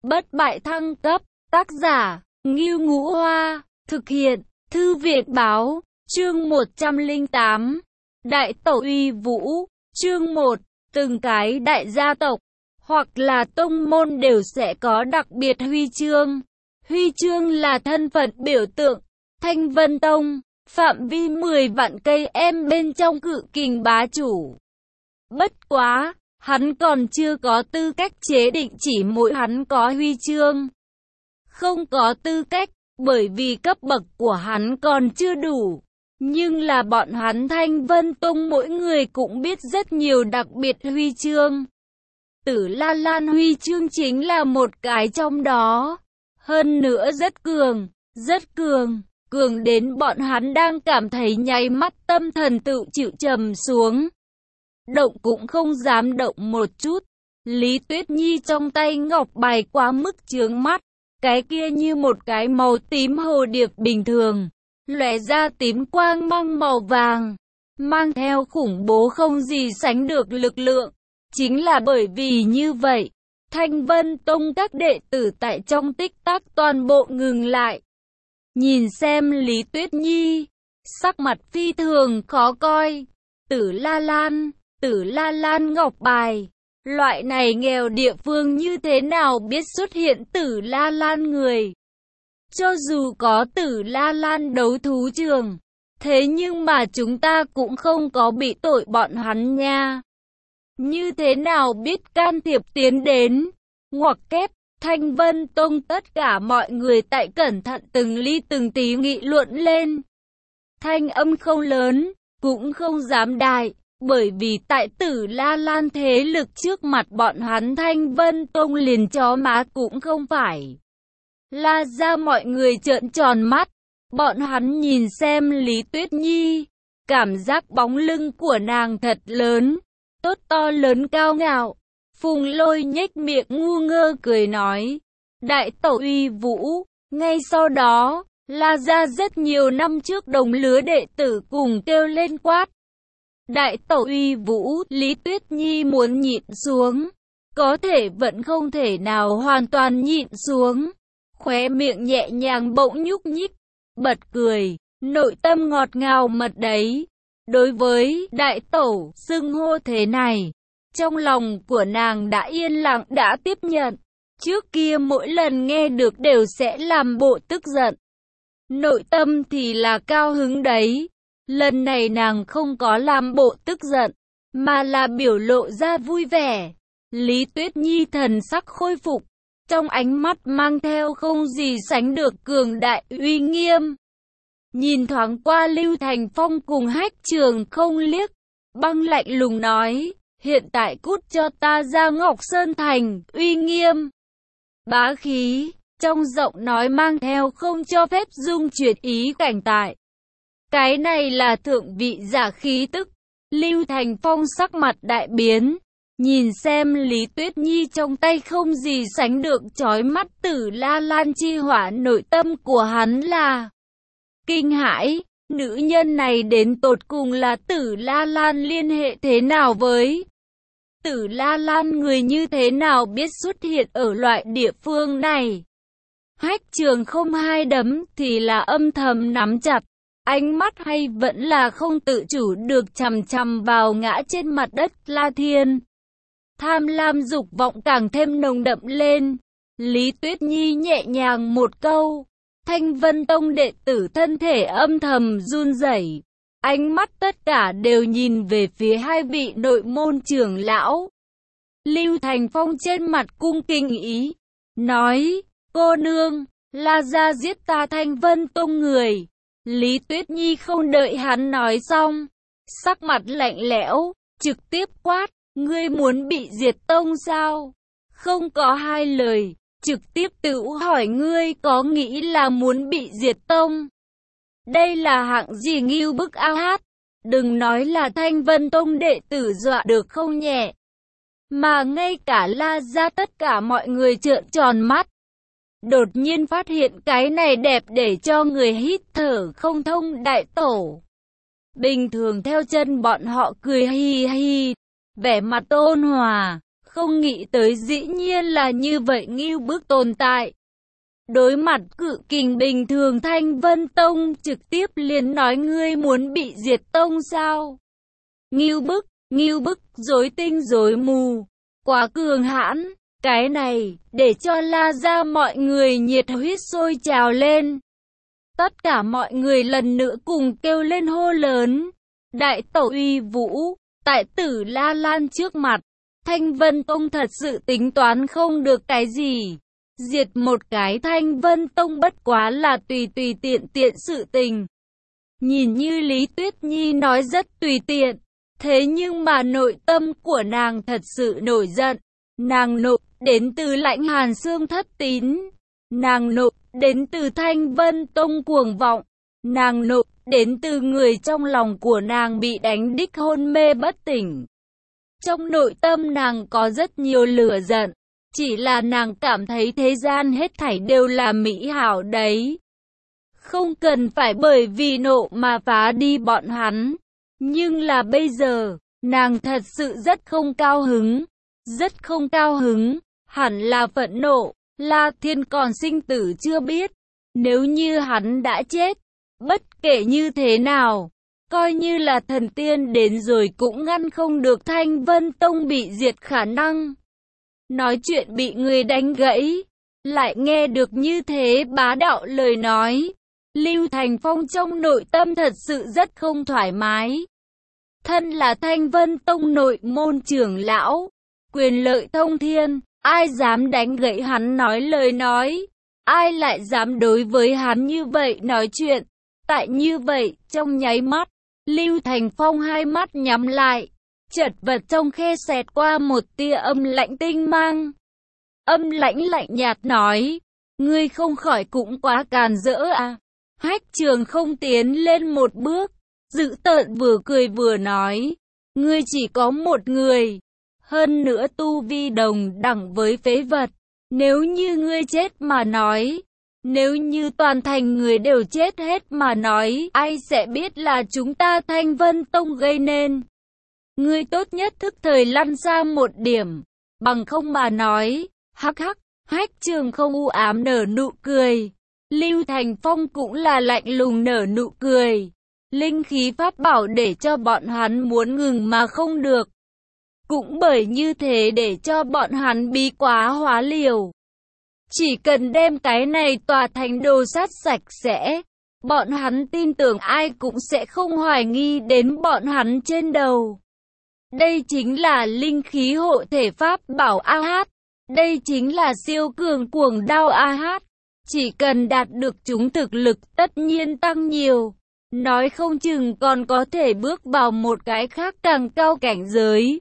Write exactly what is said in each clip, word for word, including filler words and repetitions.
Bất bại thăng cấp, tác giả, Ngưu Ngũ Hoa, thực hiện, Thư viện báo, chương một trăm lẻ tám, Đại Tẩu Uy Vũ, chương một, từng cái đại gia tộc, hoặc là tông môn đều sẽ có đặc biệt huy chương. Huy chương là thân phận biểu tượng, Thanh Vân Tông, phạm vi mười vạn cây em bên trong cự kình bá chủ. Bất quá, hắn còn chưa có tư cách chế định chỉ mỗi hắn có huy chương. Không có tư cách, bởi vì cấp bậc của hắn còn chưa đủ. Nhưng là bọn hắn Thanh Vân Tông mỗi người cũng biết rất nhiều đặc biệt huy chương. Tử La Lan huy chương chính là một cái trong đó. Hơn nữa rất cường, rất cường, cường đến bọn hắn đang cảm thấy nháy mắt tâm thần tự chịu trầm xuống. Động cũng không dám động một chút. Lý Tuyết Nhi trong tay ngọc bài quá mức chướng mắt. Cái kia như một cái màu tím hồ điệp bình thường, lóe ra tím quang mang màu vàng, mang theo khủng bố không gì sánh được lực lượng. Chính là bởi vì như vậy, Thanh Vân Tông các đệ tử tại trong tích tắc toàn bộ ngừng lại. Nhìn xem Lý Tuyết Nhi, sắc mặt phi thường khó coi. Tử La Lan, Tử La Lan ngọc bài. Loại này nghèo địa phương như thế nào biết xuất hiện Tử La Lan người. Cho dù có Tử La Lan đấu thú trường, thế nhưng mà chúng ta cũng không có bị tội bọn hắn nha. Như thế nào biết can thiệp tiến đến, ngoặc kép, Thanh Vân Tông tất cả mọi người tại cẩn thận từng ly từng tí nghị luận lên. Thanh âm không lớn, cũng không dám đại. Bởi vì tại Tử La Lan thế lực trước mặt bọn hắn Thanh Vân Tông liền chó má cũng không phải. La ra mọi người trợn tròn mắt. Bọn hắn nhìn xem Lý Tuyết Nhi. Cảm giác bóng lưng của nàng thật lớn. Tốt to lớn cao ngạo. Phùng Lôi nhếch miệng ngu ngơ cười nói. Đại Tẩu Uy Vũ. Ngay sau đó, La ra rất nhiều năm trước đồng lứa đệ tử cùng kêu lên quát. Đại Tẩu Uy Vũ, Lý Tuyết Nhi muốn nhịn xuống, có thể vẫn không thể nào hoàn toàn nhịn xuống. Khóe miệng nhẹ nhàng bỗng nhúc nhích, bật cười, nội tâm ngọt ngào mật đấy. Đối với Đại Tẩu xưng hô thế này, trong lòng của nàng đã yên lặng đã tiếp nhận. Trước kia mỗi lần nghe được đều sẽ làm bộ tức giận, nội tâm thì là cao hứng đấy. Lần này nàng không có làm bộ tức giận, mà là biểu lộ ra vui vẻ. Lý Tuyết Nhi thần sắc khôi phục, trong ánh mắt mang theo không gì sánh được cường đại uy nghiêm. Nhìn thoáng qua Lưu Thành Phong cùng Hách Trường không liếc, băng lạnh lùng nói, hiện tại cút cho ta ra Ngọc Sơn Thành, uy nghiêm. Bá khí, trong giọng nói mang theo không cho phép dung chuyển ý cảnh tại. Cái này là thượng vị giả khí tức. Lưu Thành Phong sắc mặt đại biến, nhìn xem Lý Tuyết Nhi trong tay không gì sánh được chói mắt Tử La Lan chi hỏa, nội tâm của hắn là kinh hãi. Nữ nhân này đến tột cùng là Tử La Lan liên hệ thế nào với Tử La Lan, người như thế nào biết xuất hiện ở loại địa phương này. Hách Trường không hai đấm thì là âm thầm nắm chặt. Ánh mắt hay vẫn là không tự chủ được chằm chằm vào ngã trên mặt đất La Thiên. Tham lam dục vọng càng thêm nồng đậm lên. Lý Tuyết Nhi nhẹ nhàng một câu. Thanh Vân Tông đệ tử thân thể âm thầm run rẩy. Ánh mắt tất cả đều nhìn về phía hai vị nội môn trưởng lão. Lưu Thành Phong trên mặt cung kính ý. Nói, cô nương, La gia giết ta Thanh Vân Tông người. Lý Tuyết Nhi không đợi hắn nói xong, sắc mặt lạnh lẽo, trực tiếp quát, ngươi muốn bị diệt tông sao? Không có hai lời, trực tiếp tự hỏi ngươi có nghĩ là muốn bị diệt tông? Đây là hạng gì ngưu bức a hát, đừng nói là Thanh Vân Tông đệ tử dọa được không nhẹ, mà ngay cả La gia tất cả mọi người trợn tròn mắt. Đột nhiên phát hiện cái này đẹp để cho người hít thở không thông. Đại Tổ bình thường theo chân bọn họ cười hi hi, vẻ mặt ôn hòa, không nghĩ tới dĩ nhiên là như vậy ngưu bức tồn tại. Đối mặt cự kình bình thường Thanh Vân Tông trực tiếp liền nói ngươi muốn bị diệt tông sao? Ngưu bức, ngưu bức, rối tinh rối mù, quá cường hãn, cái này, để cho La Gia mọi người nhiệt huyết sôi trào lên. Tất cả mọi người lần nữa cùng kêu lên hô lớn. Đại tẩu uy vũ, tại tử La Lan trước mặt, Thanh Vân Tông thật sự tính toán không được cái gì. Diệt một cái Thanh Vân Tông bất quá là tùy tùy tiện tiện sự tình. Nhìn như Lý Tuyết Nhi nói rất tùy tiện, thế nhưng mà nội tâm của nàng thật sự nổi giận. Nàng nộ đến từ Lãnh Hàn Xương thất tín. Nàng nộ đến từ Thanh Vân Tông cuồng vọng. Nàng nộ đến từ người trong lòng của nàng bị đánh đích hôn mê bất tỉnh. Trong nội tâm nàng có rất nhiều lửa giận. Chỉ là nàng cảm thấy thế gian hết thảy đều là mỹ hảo đấy. Không cần phải bởi vì nộ mà phá đi bọn hắn. Nhưng là bây giờ, nàng thật sự rất không cao hứng. Rất không cao hứng, hẳn là phẫn nộ. La Thiên còn sinh tử chưa biết. Nếu như hắn đã chết, bất kể như thế nào, coi như là thần tiên đến rồi cũng ngăn không được Thanh Vân Tông bị diệt khả năng. Nói chuyện bị người đánh gãy, lại nghe được như thế bá đạo lời nói. Lưu Thành Phong trong nội tâm thật sự rất không thoải mái. Thân là Thanh Vân Tông nội môn trưởng lão, quyền lợi thông thiên, ai dám đánh gãy hắn nói lời nói, ai lại dám đối với hắn như vậy nói chuyện. Tại như vậy, trong nháy mắt, Lưu Thành Phong hai mắt nhắm lại, chật vật trong khe xẹt qua một tia âm lạnh tinh mang. Âm lãnh lạnh nhạt nói, ngươi không khỏi cũng quá càn rỡ à. Hách Trường không tiến lên một bước, dữ tợn vừa cười vừa nói, ngươi chỉ có một người, hơn nữa tu vi đồng đẳng với phế vật. Nếu như ngươi chết mà nói, nếu như toàn thành người đều chết hết mà nói, ai sẽ biết là chúng ta Thanh Vân Tông gây nên. Ngươi tốt nhất thức thời lăn xa một điểm, bằng không mà nói, hắc hắc. Hách Trường không u ám nở nụ cười. Lưu Thành Phong cũng là lạnh lùng nở nụ cười. Linh khí pháp bảo để cho bọn hắn muốn ngừng mà không được. Cũng bởi như thế để cho bọn hắn bí quá hóa liều. Chỉ cần đem cái này tòa thành đồ sát sạch sẽ, bọn hắn tin tưởng ai cũng sẽ không hoài nghi đến bọn hắn trên đầu. Đây chính là linh khí hộ thể pháp bảo a hát. Đây chính là siêu cường cuồng đao a hát. Chỉ cần đạt được chúng thực lực tất nhiên tăng nhiều. Nói không chừng còn có thể bước vào một cái khác càng cao cảnh giới.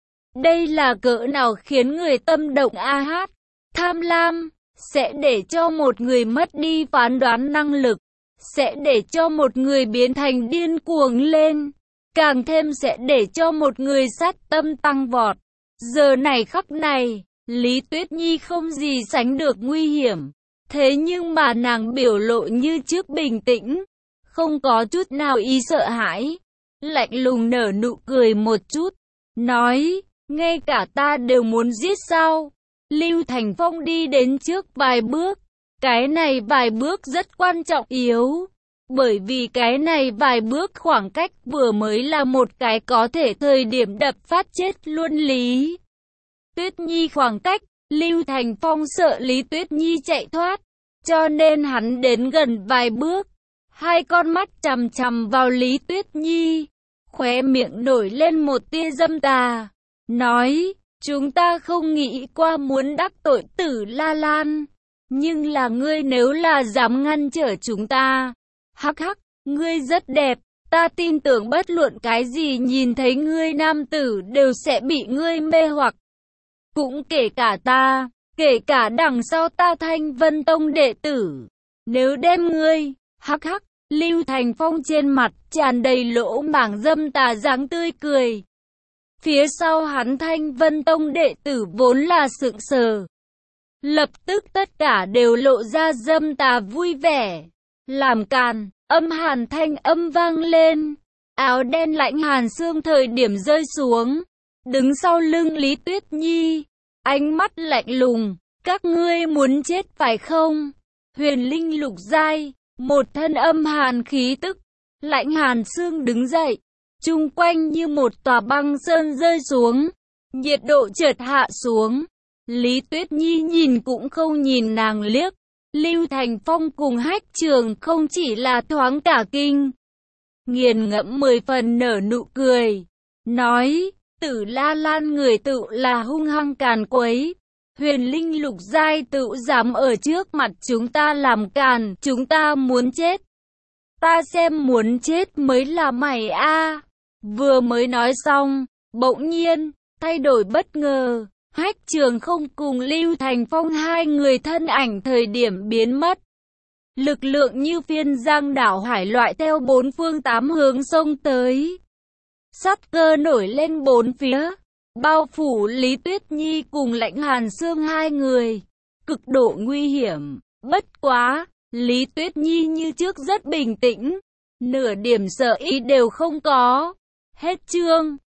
Đây là cỡ nào khiến người tâm động a hát. Tham lam sẽ để cho một người mất đi phán đoán năng lực, sẽ để cho một người biến thành điên cuồng lên, càng thêm sẽ để cho một người sát tâm tăng vọt. Giờ này khắc này, Lý Tuyết Nhi không gì sánh được nguy hiểm, thế nhưng mà nàng biểu lộ như trước bình tĩnh, không có chút nào ý sợ hãi, lạnh lùng nở nụ cười một chút, nói, ngay cả ta đều muốn giết sao? Lưu Thành Phong đi đến trước vài bước, cái này vài bước rất quan trọng yếu, bởi vì cái này vài bước khoảng cách vừa mới là một cái có thể thời điểm đập phát chết luôn Lý Tuyết Nhi khoảng cách. Lưu Thành Phong sợ Lý Tuyết Nhi chạy thoát, cho nên hắn đến gần vài bước, hai con mắt chằm chằm vào Lý Tuyết Nhi, khóe miệng nổi lên một tia dâm tà, nói, chúng ta không nghĩ qua muốn đắc tội Tử La Lan, nhưng là ngươi nếu là dám ngăn trở chúng ta, hắc hắc, ngươi rất đẹp, ta tin tưởng bất luận cái gì nhìn thấy ngươi nam tử đều sẽ bị ngươi mê hoặc. Cũng kể cả ta, kể cả đằng sau ta Thanh Vân Tông đệ tử. Nếu đem ngươi, hắc hắc, Lưu Thành Phong trên mặt tràn đầy lỗ mảng dâm tà dáng tươi cười. Phía sau hắn Thanh Vân Tông đệ tử vốn là sững sờ. Lập tức tất cả đều lộ ra dâm tà vui vẻ. Làm càn, âm hàn thanh âm vang lên. Áo đen Lãnh Hàn Xương thời điểm rơi xuống. đứng sau lưng Lý Tuyết Nhi, ánh mắt lạnh lùng, các ngươi muốn chết phải không? Huyền linh lục giai, một thân âm hàn khí tức, lạnh hàn xương đứng dậy, chung quanh như một tòa băng sơn rơi xuống, nhiệt độ chợt hạ xuống. Lý Tuyết Nhi nhìn cũng không nhìn nàng liếc. Lưu Thành Phong cùng Hách Trường không chỉ là thoáng cả kinh, nghiền ngẫm mười phần nở nụ cười, nói, Tử La Lan người tự là hung hăng càn quấy, huyền linh lục giai tự dám ở trước mặt chúng ta làm càn, chúng ta muốn chết. Ta xem muốn chết mới là mày a. Vừa mới nói xong, bỗng nhiên, thay đổi bất ngờ. Hách Trường không cùng Lưu Thành Phong hai người thân ảnh thời điểm biến mất. Lực lượng như phiên giang đảo hải loại theo bốn phương tám hướng xông tới. Sát cơ nổi lên bốn phía, bao phủ Lý Tuyết Nhi cùng Lãnh Hàn Xương hai người. Cực độ nguy hiểm, bất quá, Lý Tuyết Nhi như trước rất bình tĩnh, nửa điểm sợ ý đều không có. Hết chương.